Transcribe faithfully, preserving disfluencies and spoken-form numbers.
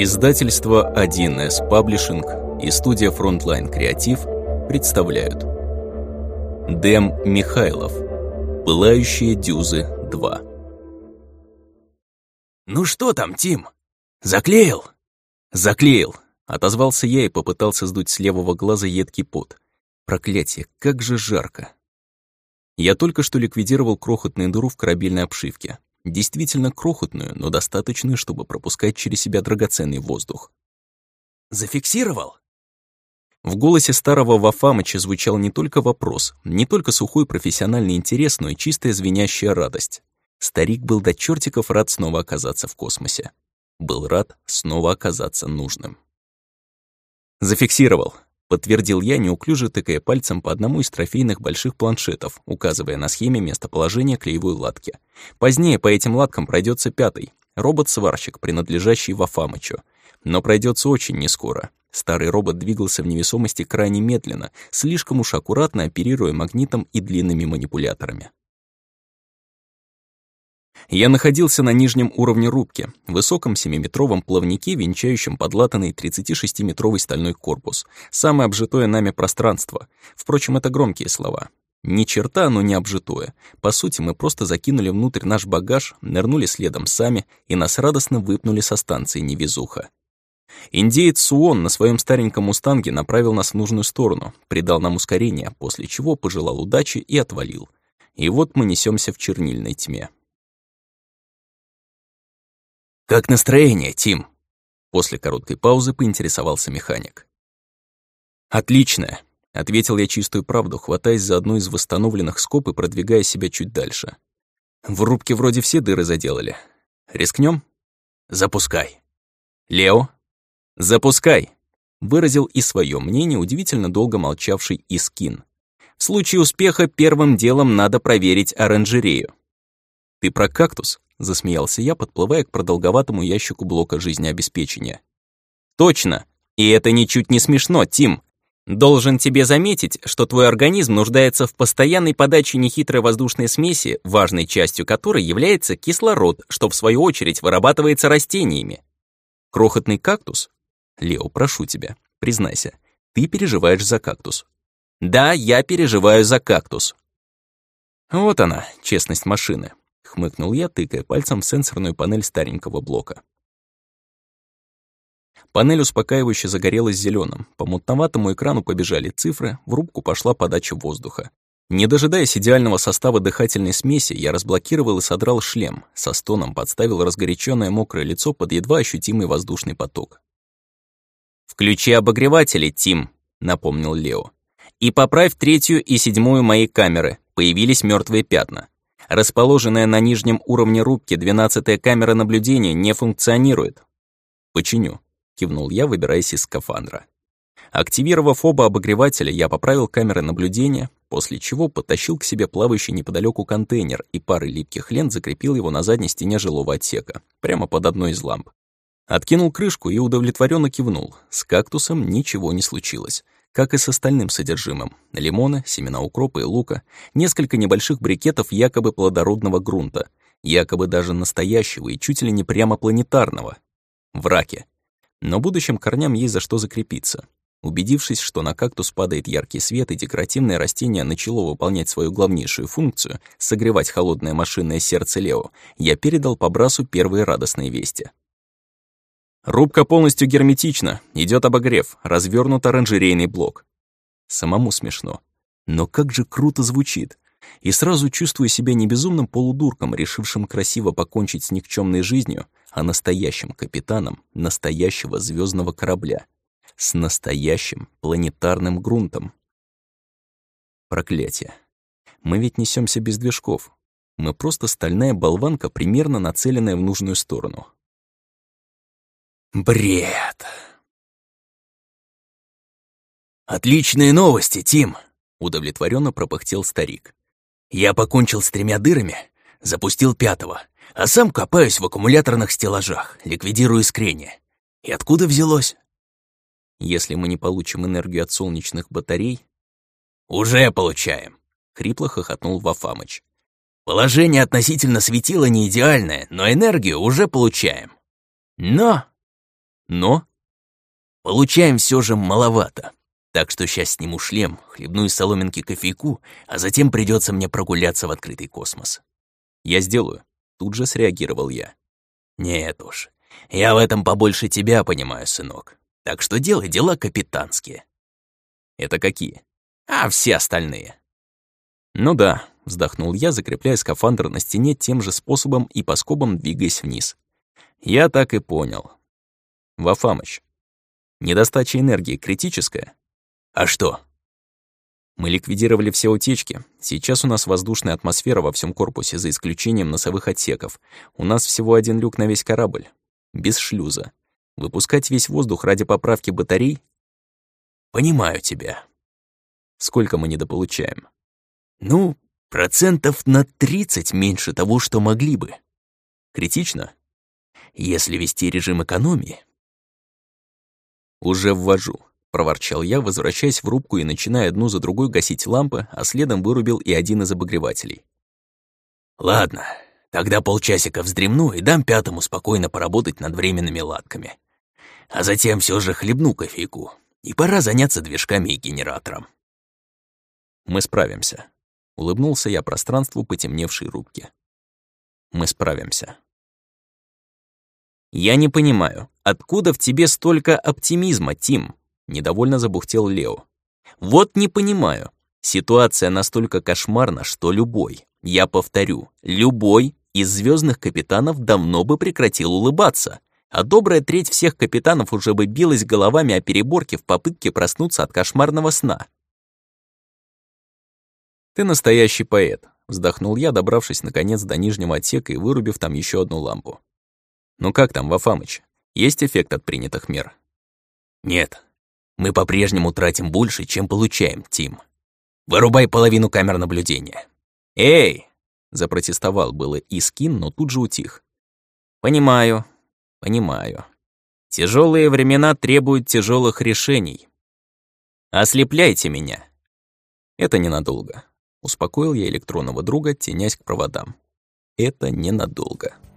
Издательство один эс Паблишинг и студия Frontline Creative представляют Дэм Михайлов. Пылающие дюзы два. «Ну что там, Тим? Заклеил?» «Заклеил!» — отозвался я и попытался сдуть с левого глаза едкий пот. Проклятие, как же жарко! Я только что ликвидировал крохотную дыру в корабельной обшивке. Действительно крохотную, но достаточную, чтобы пропускать через себя драгоценный воздух. «Зафиксировал?» В голосе старого Вафамыча звучал не только вопрос, не только сухой профессиональный интерес, но и чистая звенящая радость. Старик был до чертиков рад снова оказаться в космосе. Был рад снова оказаться нужным. «Зафиксировал», — подтвердил я, неуклюже тыкая пальцем по одному из трофейных больших планшетов, указывая на схеме местоположения клеевой латки. Позднее по этим латкам пройдется пятый, робот-сварщик, принадлежащий Вафамычу. Но пройдется очень нескоро. Старый робот двигался в невесомости крайне медленно, слишком уж аккуратно оперируя магнитом и длинными манипуляторами. Я находился на нижнем уровне рубки, высоком семиметровом плавнике, венчающем подлатанный тридцатишестиметровый стальной корпус, самое обжитое нами пространство. Впрочем, это громкие слова. Ни черта, но не обжитое. По сути, мы просто закинули внутрь наш багаж, нырнули следом сами, и нас радостно выпнули со станции невезуха. Индеец Суон на своем стареньком мустанге направил нас в нужную сторону, придал нам ускорение, после чего пожелал удачи и отвалил. И вот мы несемся в чернильной тьме. «Как настроение, Тим?» После короткой паузы поинтересовался механик. «Отличное», — ответил я чистую правду, хватаясь за одну из восстановленных скоб и продвигая себя чуть дальше. «В рубке вроде все дыры заделали. Рискнем? Запускай». «Лео?» «Запускай», — выразил и свое мнение удивительно долго молчавший Искин. «В случае успеха первым делом надо проверить оранжерею». «Ты про кактус?» — засмеялся я, подплывая к продолговатому ящику блока жизнеобеспечения. «Точно! И это ничуть не смешно, Тим! Должен тебе заметить, что твой организм нуждается в постоянной подаче нехитрой воздушной смеси, важной частью которой является кислород, что в свою очередь вырабатывается растениями. Крохотный кактус? Лео, прошу тебя, признайся, ты переживаешь за кактус». «Да, я переживаю за кактус». «Вот она, честность машины», — хмыкнул я, тыкая пальцем в сенсорную панель старенького блока. Панель успокаивающе загорелась зеленым. По мутноватому экрану побежали цифры, в рубку пошла подача воздуха. Не дожидаясь идеального состава дыхательной смеси, я разблокировал и содрал шлем, со стоном подставил разгоряченное мокрое лицо под едва ощутимый воздушный поток. «Включи обогреватели, Тим», — напомнил Лео. «И поправь третью и седьмую мои камеры, появились мертвые пятна. Расположенная на нижнем уровне рубки двенадцатая камера наблюдения не функционирует». «Починю», — кивнул я, выбираясь из скафандра. Активировав оба обогревателя, я поправил камеры наблюдения, после чего подтащил к себе плавающий неподалеку контейнер и парой липких лент закрепил его на задней стене жилого отсека, прямо под одной из ламп. Откинул крышку и удовлетворенно кивнул. С кактусом ничего не случилось. Как и с остальным содержимым. Лимона, семена укропа и лука, несколько небольших брикетов якобы плодородного грунта, якобы даже настоящего и чуть ли не прямо планетарного. Враки. Но будущим корням есть за что закрепиться. Убедившись, что на кактус падает яркий свет и декоративное растение начало выполнять свою главнейшую функцию — согревать холодное машинное сердце Лео, я передал по брасу первые радостные вести. «Рубка полностью герметична, идет обогрев, развернут оранжерейный блок». Самому смешно. Но как же круто звучит. И сразу чувствую себя не безумным полудурком, решившим красиво покончить с никчемной жизнью, а настоящим капитаном настоящего звездного корабля. С настоящим планетарным грунтом. Проклятие. Мы ведь несемся без движков. Мы просто стальная болванка, примерно нацеленная в нужную сторону. Бред. «Отличные новости, Тим!» — удовлетворенно пропыхтел старик. «Я покончил с тремя дырами, запустил пятого, а сам копаюсь в аккумуляторных стеллажах, ликвидирую искрение. И откуда взялось?» «Если мы не получим энергию от солнечных батарей...» «Уже получаем!» — хрипло хохотнул Вафамыч. «Положение относительно светила не идеальное, но энергию уже получаем. Но...» Но получаем все же маловато. Так что сейчас сниму шлем, хлебну из соломинки кофейку, а затем придется мне прогуляться в открытый космос. Я сделаю. Тут же среагировал я. Нет уж, я в этом побольше тебя понимаю, сынок. Так что делай дела капитанские. Это какие? А все остальные. Ну да, вздохнул я, закрепляя скафандр на стене тем же способом и по скобам двигаясь вниз. Я так и понял. Вафамыч, недостача энергии критическая? А что? Мы ликвидировали все утечки. Сейчас у нас воздушная атмосфера во всем корпусе, за исключением носовых отсеков. У нас всего один люк на весь корабль. Без шлюза. Выпускать весь воздух ради поправки батарей? Понимаю тебя. Сколько мы недополучаем? Ну, процентов на тридцать меньше того, что могли бы. Критично? Если вести режим экономии. Уже ввожу. Проворчал я, возвращаясь в рубку и начиная одну за другой гасить лампы, а следом вырубил и один из обогревателей. Ладно, тогда полчасика вздремну и дам пятому спокойно поработать над временными латками. А затем все же хлебну кофейку, и пора заняться движками и генератором. Мы справимся. Улыбнулся я пространству потемневшей рубки. Мы справимся. Я не понимаю, откуда в тебе столько оптимизма, Тим? Недовольно забухтел Лео. Вот не понимаю. Ситуация настолько кошмарна, что любой, я повторю, любой из звездных капитанов давно бы прекратил улыбаться, а добрая треть всех капитанов уже бы билась головами о переборке в попытке проснуться от кошмарного сна. «Ты настоящий поэт», — вздохнул я, добравшись наконец до нижнего отсека и вырубив там еще одну лампу. «Ну как там, Вафамыч? Есть эффект от принятых мер?» «Нет. Мы по-прежнему тратим больше, чем получаем, Тим. Вырубай половину камер наблюдения». «Эй!» — запротестовал было Искин, но тут же утих. «Понимаю, понимаю. Тяжелые времена требуют тяжелых решений. Ослепляйте меня». «Это ненадолго», — успокоил я электронного друга, тенясь к проводам. «Это ненадолго».